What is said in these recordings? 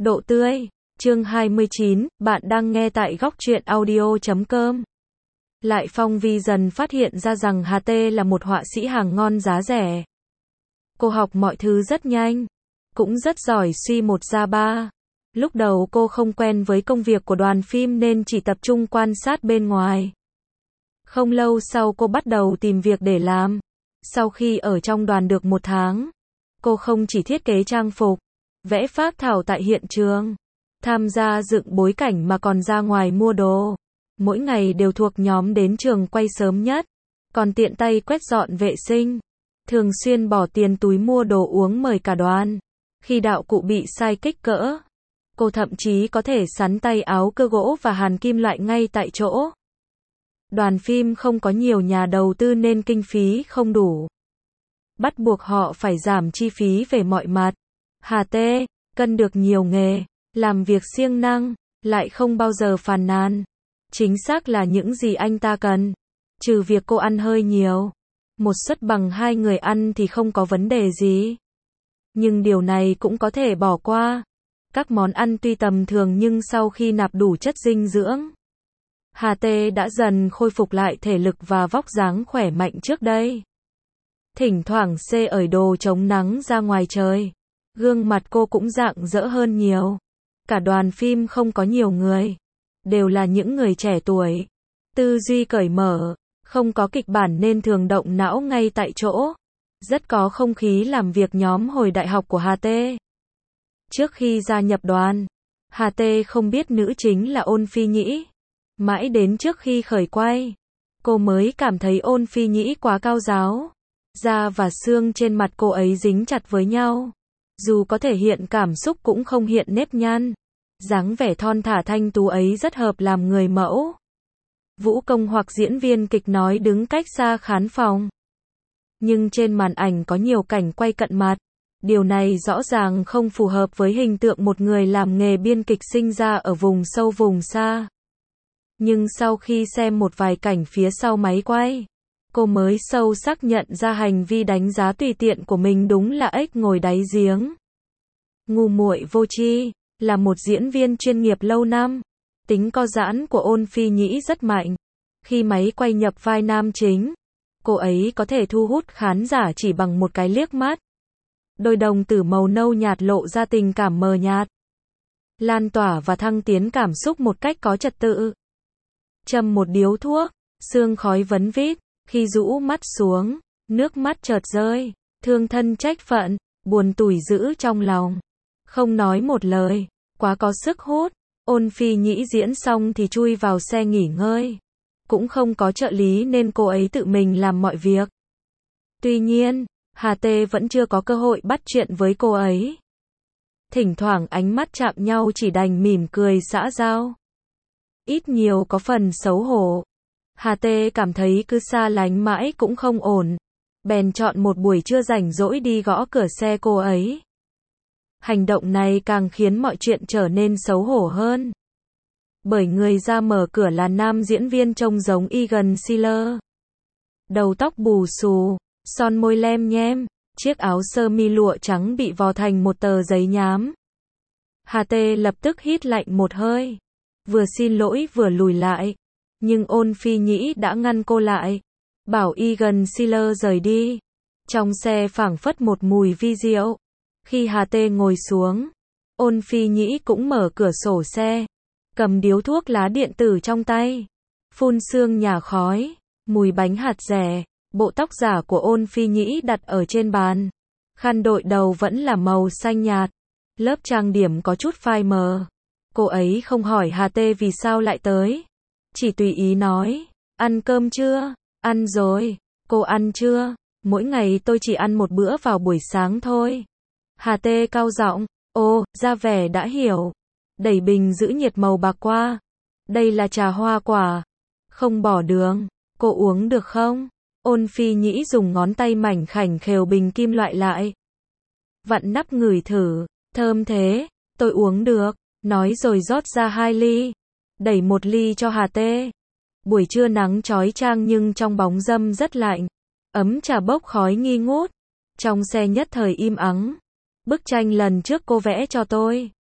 Độ tươi, chương 29, bạn đang nghe tại góc truyện audio.com. Lại Phong Vi dần phát hiện ra rằng HT là một họa sĩ hàng ngon giá rẻ. Cô học mọi thứ rất nhanh, cũng rất giỏi suy một ra ba. Lúc đầu cô không quen với công việc của đoàn phim nên chỉ tập trung quan sát bên ngoài. Không lâu sau cô bắt đầu tìm việc để làm. Sau khi ở trong đoàn được 1 tháng, cô không chỉ thiết kế trang phục, vẽ phác thảo tại hiện trường, tham gia dựng bối cảnh mà còn ra ngoài mua đồ. Mỗi ngày đều thuộc nhóm đến trường quay sớm nhất, còn tiện tay quét dọn vệ sinh. Thường xuyên bỏ tiền túi mua đồ uống mời cả đoàn. Khi đạo cụ bị sai kích cỡ, cô thậm chí có thể sắn tay áo cơ gỗ và hàn kim loại ngay tại chỗ. Đoàn phim không có nhiều nhà đầu tư nên kinh phí không đủ, bắt buộc họ phải giảm chi phí về mọi mặt. HT cân được nhiều nghề, làm việc siêng năng, lại không bao giờ phàn nàn. Chính xác là những gì anh ta cần. Trừ việc cô ăn hơi nhiều, một suất bằng 2 người ăn thì không có vấn đề gì. Nhưng điều này cũng có thể bỏ qua. Các món ăn tuy tầm thường nhưng sau khi nạp đủ chất dinh dưỡng, HT đã dần khôi phục lại thể lực và vóc dáng khỏe mạnh trước đây. Thỉnh thoảng ởi đồ chống nắng ra ngoài trời, gương mặt cô cũng rạng rỡ hơn nhiều. Cả đoàn phim không có nhiều người, đều là những người trẻ tuổi, tư duy cởi mở, không có kịch bản nên thường động não ngay tại chỗ. Rất có không khí làm việc nhóm hồi đại học của HT. Trước khi gia nhập đoàn, HT không biết nữ chính là Ôn Phi Nhĩ. Mãi đến trước khi khởi quay, cô mới cảm thấy Ôn Phi Nhĩ quá cao ráo. Da và xương trên mặt cô ấy dính chặt với nhau. Dù có thể hiện cảm xúc cũng không hiện nếp nhăn. Dáng vẻ thon thả thanh tú ấy rất hợp làm người mẫu. Vũ công hoặc diễn viên kịch nói đứng cách xa khán phòng. Nhưng trên màn ảnh có nhiều cảnh quay cận mặt. Điều này rõ ràng không phù hợp với hình tượng một người làm nghề biên kịch sinh ra ở vùng sâu vùng xa. Nhưng sau khi xem một vài cảnh phía sau máy quay, cô mới sâu sắc nhận ra hành vi đánh giá tùy tiện của mình đúng là ếch ngồi đáy giếng. Ngu muội vô tri, là một diễn viên chuyên nghiệp lâu năm. Tính co giãn của Ôn Phi Nhĩ rất mạnh. Khi máy quay nhập vai nam chính, cô ấy có thể thu hút khán giả chỉ bằng một cái liếc mắt. Đôi đồng tử màu nâu nhạt lộ ra tình cảm mờ nhạt, lan tỏa và thăng tiến cảm xúc một cách có trật tự. Châm một điếu thuốc, sương khói vấn vít, khi rũ mắt xuống, nước mắt chợt rơi, thương thân trách phận, buồn tủi giữ trong lòng. Không nói một lời, quá có sức hút. Ôn Phi Nhĩ diễn xong thì chui vào xe nghỉ ngơi. Cũng không có trợ lý nên cô ấy tự mình làm mọi việc. Tuy nhiên, HT vẫn chưa có cơ hội bắt chuyện với cô ấy. Thỉnh thoảng ánh mắt chạm nhau chỉ đành mỉm cười xã giao. Ít nhiều có phần xấu hổ. HT cảm thấy cứ xa lánh mãi cũng không ổn. Bèn chọn một buổi trưa rảnh rỗi đi gõ cửa xe cô ấy. Hành động này càng khiến mọi chuyện trở nên xấu hổ hơn. Bởi người ra mở cửa là nam diễn viên trông giống Egon Siller. Đầu tóc bù xù, son môi lem nhem, chiếc áo sơ mi lụa trắng bị vò thành một tờ giấy nhám. HT lập tức hít lạnh một hơi. Vừa xin lỗi vừa lùi lại. Nhưng Ôn Phi Nhĩ đã ngăn cô lại. Bảo Egon Siller rời đi. Trong xe phảng phất một mùi vi rượu. Khi HT ngồi xuống, Ôn Phi Nhĩ cũng mở cửa sổ xe, cầm điếu thuốc lá điện tử trong tay, phun sương nhả khói, mùi bánh hạt dẻ. Bộ tóc giả của Ôn Phi Nhĩ đặt ở trên bàn. Khăn đội đầu vẫn là màu xanh nhạt. Lớp trang điểm có chút phai mờ. Cô ấy không hỏi HT vì sao lại tới. Chỉ tùy ý nói, ăn cơm chưa? Ăn rồi. Cô ăn chưa? Mỗi ngày tôi chỉ ăn một bữa vào buổi sáng thôi. HT cau giọng, ồ, ra vẻ đã hiểu. Đẩy bình giữ nhiệt màu bạc qua. Đây là trà hoa quả. Không bỏ đường. Cô uống được không? Ôn Phi Nhĩ dùng ngón tay mảnh khảnh khều bình kim loại lại. Vặn nắp ngửi thử. Thơm thế. Tôi uống được. Nói rồi rót ra 2 ly. Đẩy 1 ly cho HT. Buổi trưa nắng chói chang nhưng trong bóng râm rất lạnh. Ấm trà bốc khói nghi ngút. Trong xe nhất thời im ắng. Bức tranh lần trước cô vẽ cho tôi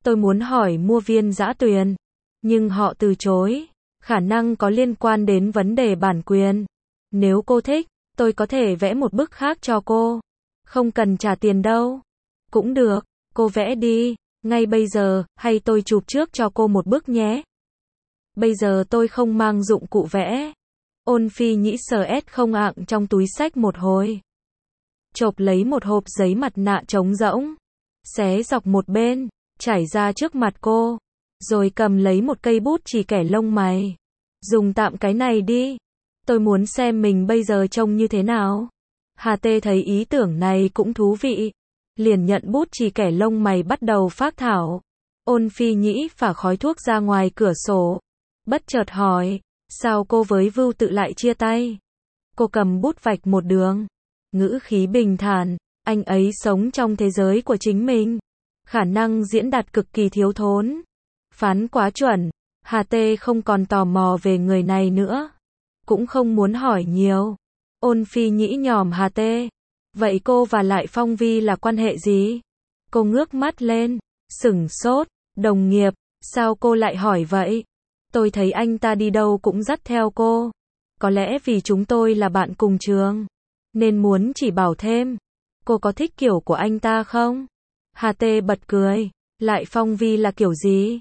Tôi muốn hỏi mua viên dã tuyền, nhưng họ từ chối. Khả năng có liên quan đến vấn đề bản quyền. Nếu cô thích, tôi có thể vẽ một bức khác cho cô. Không cần trả tiền đâu. Cũng được, cô vẽ đi, ngay bây giờ, hay tôi chụp trước cho cô một bức nhé. Bây giờ tôi không mang dụng cụ vẽ. Ôn Phi Nhĩ sờ không ạng trong túi xách một hồi. Chộp lấy một hộp giấy mặt nạ trống rỗng. Xé dọc một bên, trải ra trước mặt cô. Rồi cầm lấy một cây bút chì kẻ lông mày. Dùng tạm cái này đi. Tôi muốn xem mình bây giờ trông như thế nào. Hà Tê thấy ý tưởng này cũng thú vị. Liền nhận bút chì kẻ lông mày bắt đầu phác thảo. Ôn Phi Nhĩ phả khói thuốc ra ngoài cửa sổ. Bất chợt hỏi, sao cô với Vưu Tự lại chia tay? Cô cầm bút vạch một đường. Ngữ khí bình thản, anh ấy sống trong thế giới của chính mình. Khả năng diễn đạt cực kỳ thiếu thốn. Phán quá chuẩn. Hà Tê không còn tò mò về người này nữa. Cũng không muốn hỏi nhiều. Ôn Phi Nhĩ nhòm Hà Tê. Vậy cô và Lại Phong Vi là quan hệ gì? Cô ngước mắt lên, sửng sốt. Đồng nghiệp, sao cô lại hỏi vậy? Tôi thấy anh ta đi đâu cũng dắt theo cô. Có lẽ vì chúng tôi là bạn cùng trường, nên muốn chỉ bảo thêm. Cô có thích kiểu của anh ta không? Hà Tê bật cười. Lại Phong Vi là kiểu gì?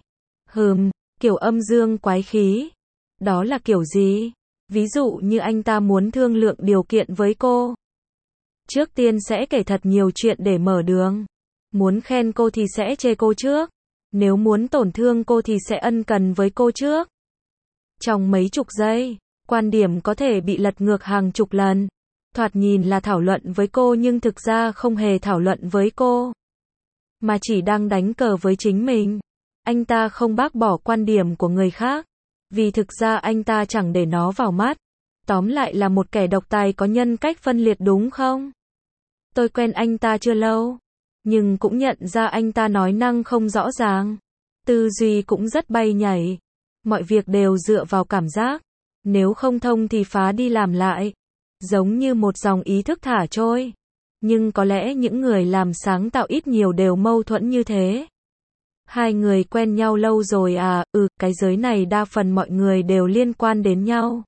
Kiểu âm dương quái khí. Đó là kiểu gì? Ví dụ như anh ta muốn thương lượng điều kiện với cô. Trước tiên sẽ kể thật nhiều chuyện để mở đường. Muốn khen cô thì sẽ chê cô trước. Nếu muốn tổn thương cô thì sẽ ân cần với cô trước. Trong mấy chục giây, quan điểm có thể bị lật ngược hàng chục lần. Thoạt nhìn là thảo luận với cô nhưng thực ra không hề thảo luận với cô. Mà chỉ đang đánh cờ với chính mình. Anh ta không bác bỏ quan điểm của người khác. Vì thực ra anh ta chẳng để nó vào mắt. Tóm lại là một kẻ độc tài có nhân cách phân liệt đúng không? Tôi quen anh ta chưa lâu. Nhưng cũng nhận ra anh ta nói năng không rõ ràng. Tư duy cũng rất bay nhảy. Mọi việc đều dựa vào cảm giác. Nếu không thông thì phá đi làm lại. Giống như một dòng ý thức thả trôi. Nhưng có lẽ những người làm sáng tạo ít nhiều đều mâu thuẫn như thế. Hai người quen nhau lâu rồi à? Cái giới này đa phần mọi người đều liên quan đến nhau.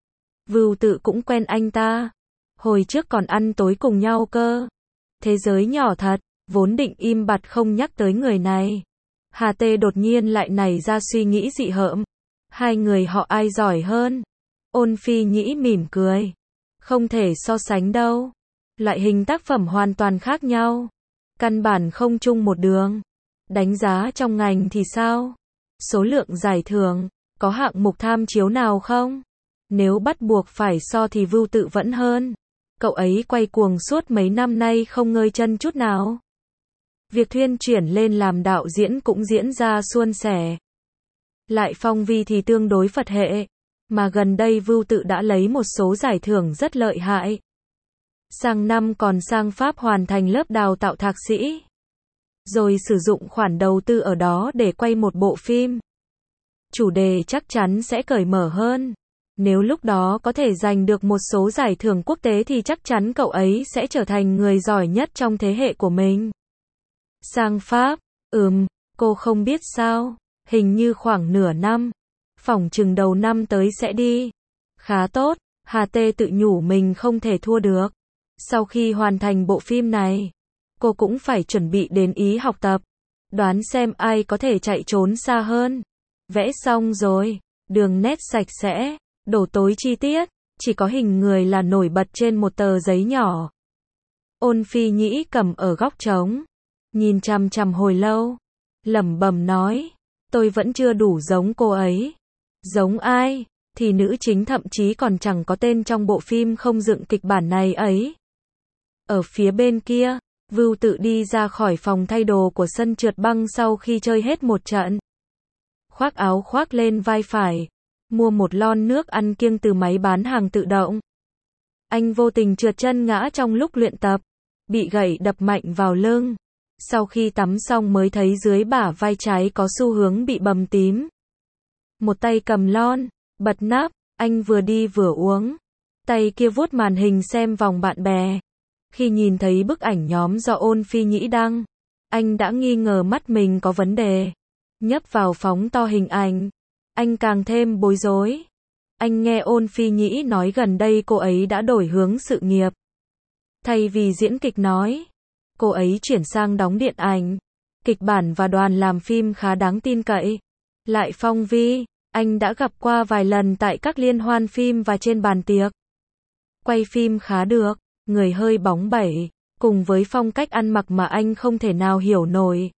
Vưu Tự cũng quen anh ta. Hồi trước còn ăn tối cùng nhau cơ. Thế giới nhỏ thật, vốn định im bặt không nhắc tới người này. Hà Tê đột nhiên lại nảy ra suy nghĩ dị hợm. Hai người họ ai giỏi hơn? Ôn Phi Nhĩ mỉm cười. Không thể so sánh đâu. Loại hình tác phẩm hoàn toàn khác nhau. Căn bản không chung một đường. Đánh giá trong ngành thì sao? Số lượng giải thưởng, có hạng mục tham chiếu nào không? Nếu bắt buộc phải so thì Vưu Tự vẫn hơn. Cậu ấy quay cuồng suốt mấy năm nay không ngơi chân chút nào. Việc thuyên chuyển lên làm đạo diễn cũng diễn ra suôn sẻ. Lại Phong Vi thì tương đối Phật hệ. Mà gần đây Vưu Tự đã lấy một số giải thưởng rất lợi hại. Sang năm còn sang Pháp hoàn thành lớp đào tạo thạc sĩ. Rồi sử dụng khoản đầu tư ở đó để quay một bộ phim. Chủ đề chắc chắn sẽ cởi mở hơn. Nếu lúc đó có thể giành được một số giải thưởng quốc tế thì chắc chắn cậu ấy sẽ trở thành người giỏi nhất trong thế hệ của mình. Sang Pháp, cô không biết sao, hình như khoảng nửa năm. Phỏng chừng đầu năm tới sẽ đi. Khá tốt, Hà Tê tự nhủ mình không thể thua được. Sau khi hoàn thành bộ phim này, cô cũng phải chuẩn bị đến Ý học tập. Đoán xem ai có thể chạy trốn xa hơn. Vẽ xong rồi, đường nét sạch sẽ, đổ tối chi tiết, chỉ có hình người là nổi bật trên một tờ giấy nhỏ. Ôn Phi Nhĩ cầm ở góc trống, nhìn chằm chằm hồi lâu, lẩm bẩm nói, tôi vẫn chưa đủ giống cô ấy. Giống ai? Thì nữ chính thậm chí còn chẳng có tên trong bộ phim không dựng kịch bản này ấy. Ở phía bên kia, Vưu Tự đi ra khỏi phòng thay đồ của sân trượt băng sau khi chơi hết một trận. Khoác áo khoác lên vai phải, mua một lon nước ăn kiêng từ máy bán hàng tự động. Anh vô tình trượt chân ngã trong lúc luyện tập, bị gậy đập mạnh vào lưng. Sau khi tắm xong mới thấy dưới bả vai trái có xu hướng bị bầm tím. Một tay cầm lon, bật nắp, anh vừa đi vừa uống. Tay kia vuốt màn hình xem vòng bạn bè. Khi nhìn thấy bức ảnh nhóm do Ôn Phi Nhĩ đăng, Anh đã nghi ngờ mắt mình có vấn đề. Nhấp vào phóng to hình ảnh. Anh càng thêm bối rối. Anh nghe Ôn Phi Nhĩ nói gần đây cô ấy đã đổi hướng sự nghiệp. Thay vì diễn kịch nói, cô ấy chuyển sang đóng điện ảnh. Kịch bản và đoàn làm phim khá đáng tin cậy. Lại Phong Vi, anh đã gặp qua vài lần tại các liên hoan phim và trên bàn tiệc. Quay phim khá được, người hơi bóng bẩy, cùng với phong cách ăn mặc mà anh không thể nào hiểu nổi.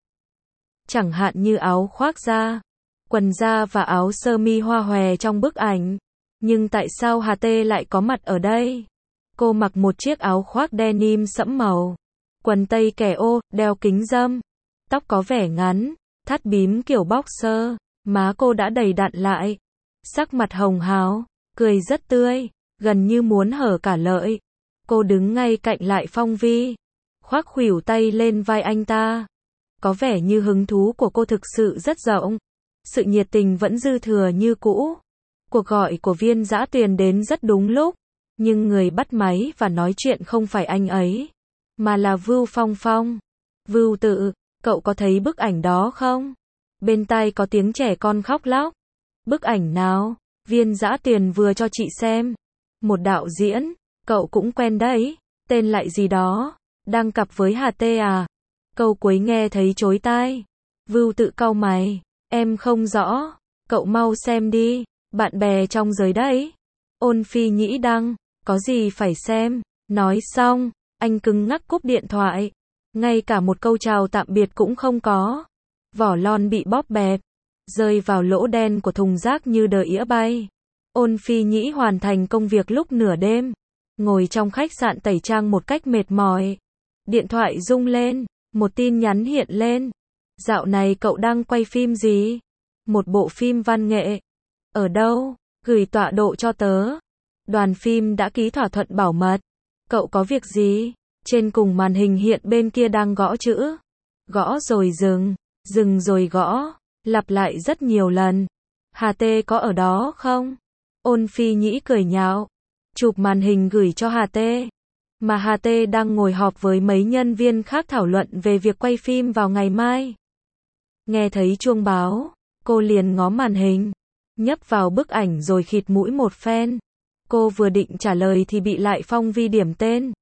Chẳng hạn như áo khoác da, quần da và áo sơ mi hoa hòe trong bức ảnh. Nhưng tại sao Hà Tê lại có mặt ở đây? Cô mặc một chiếc áo khoác denim sẫm màu, quần tây kẻ ô, đeo kính râm, tóc có vẻ ngắn, thắt bím kiểu boxer, má cô đã đầy đặn lại, sắc mặt hồng hào, cười rất tươi, gần như muốn hở cả lợi. Cô đứng ngay cạnh Lại Phong Vi, khoác khuỷu tay lên vai anh ta. Có vẻ như hứng thú của cô thực sự rất rộng, sự nhiệt tình vẫn dư thừa như cũ. Cuộc gọi của Viên Dã Tuyền đến rất đúng lúc, nhưng người bắt máy và nói chuyện không phải anh ấy, mà là Vưu Phong Phong. Vưu Tự, cậu có thấy bức ảnh đó không? Bên tai có tiếng trẻ con khóc lóc. Bức ảnh nào? Viên Dã Tuyền vừa cho chị xem. Một đạo diễn, cậu cũng quen đấy, tên lại gì đó, đang cặp với Hà Tê à? Câu cuối nghe thấy chối tai. Vưu Tự cau mày, em không rõ, cậu mau xem đi, bạn bè trong giới đấy. Ôn Phi Nhĩ đăng, có gì phải xem. Nói xong, anh cứng ngắc cúp điện thoại. Ngay cả một câu chào tạm biệt cũng không có. Vỏ lon bị bóp bẹp, rơi vào lỗ đen của thùng rác như đờ ĩa bay. Ôn Phi Nhĩ hoàn thành công việc lúc nửa đêm, ngồi trong khách sạn tẩy trang một cách mệt mỏi. Điện thoại rung lên, một tin nhắn hiện lên. Dạo này cậu đang quay phim gì? Một bộ phim văn nghệ. Ở đâu? Gửi tọa độ cho tớ. Đoàn phim đã ký thỏa thuận bảo mật. Cậu có việc gì? Trên cùng màn hình hiện bên kia đang gõ chữ. Gõ rồi dừng, dừng rồi gõ, lặp lại rất nhiều lần. Hà Tê có ở đó không? Ôn Phi Nhĩ cười nhạo, chụp màn hình gửi cho Hà Tê. Mà Hà Tê đang ngồi họp với mấy nhân viên khác thảo luận về việc quay phim vào ngày mai. Nghe thấy chuông báo, cô liền ngó màn hình, nhấp vào bức ảnh rồi khịt mũi một phen. Cô vừa định trả lời thì bị Lại Phong Vi điểm tên.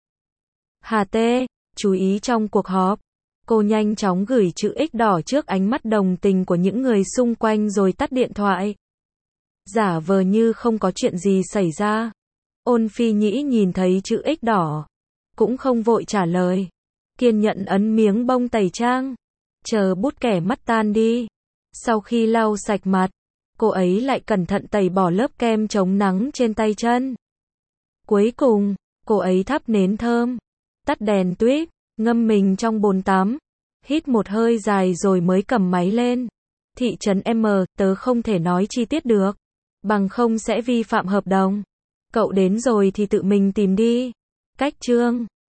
Hà Tê, chú ý trong cuộc họp. Cô nhanh chóng gửi chữ X đỏ trước ánh mắt đồng tình của những người xung quanh rồi tắt điện thoại. Giả vờ như không có chuyện gì xảy ra. Ôn Phi Nhĩ nhìn thấy chữ X đỏ, cũng không vội trả lời. Kiên nhẫn ấn miếng bông tẩy trang, chờ bút kẻ mắt tan đi. Sau khi lau sạch mặt, cô ấy lại cẩn thận tẩy bỏ lớp kem chống nắng trên tay chân. Cuối cùng, cô ấy thắp nến thơm, tắt đèn tuýp, ngâm mình trong bồn tắm, hít một hơi dài rồi mới cầm máy lên. Thị trấn M, tớ không thể nói chi tiết được, bằng không sẽ vi phạm hợp đồng. Cậu đến rồi thì tự mình tìm đi. Cách chương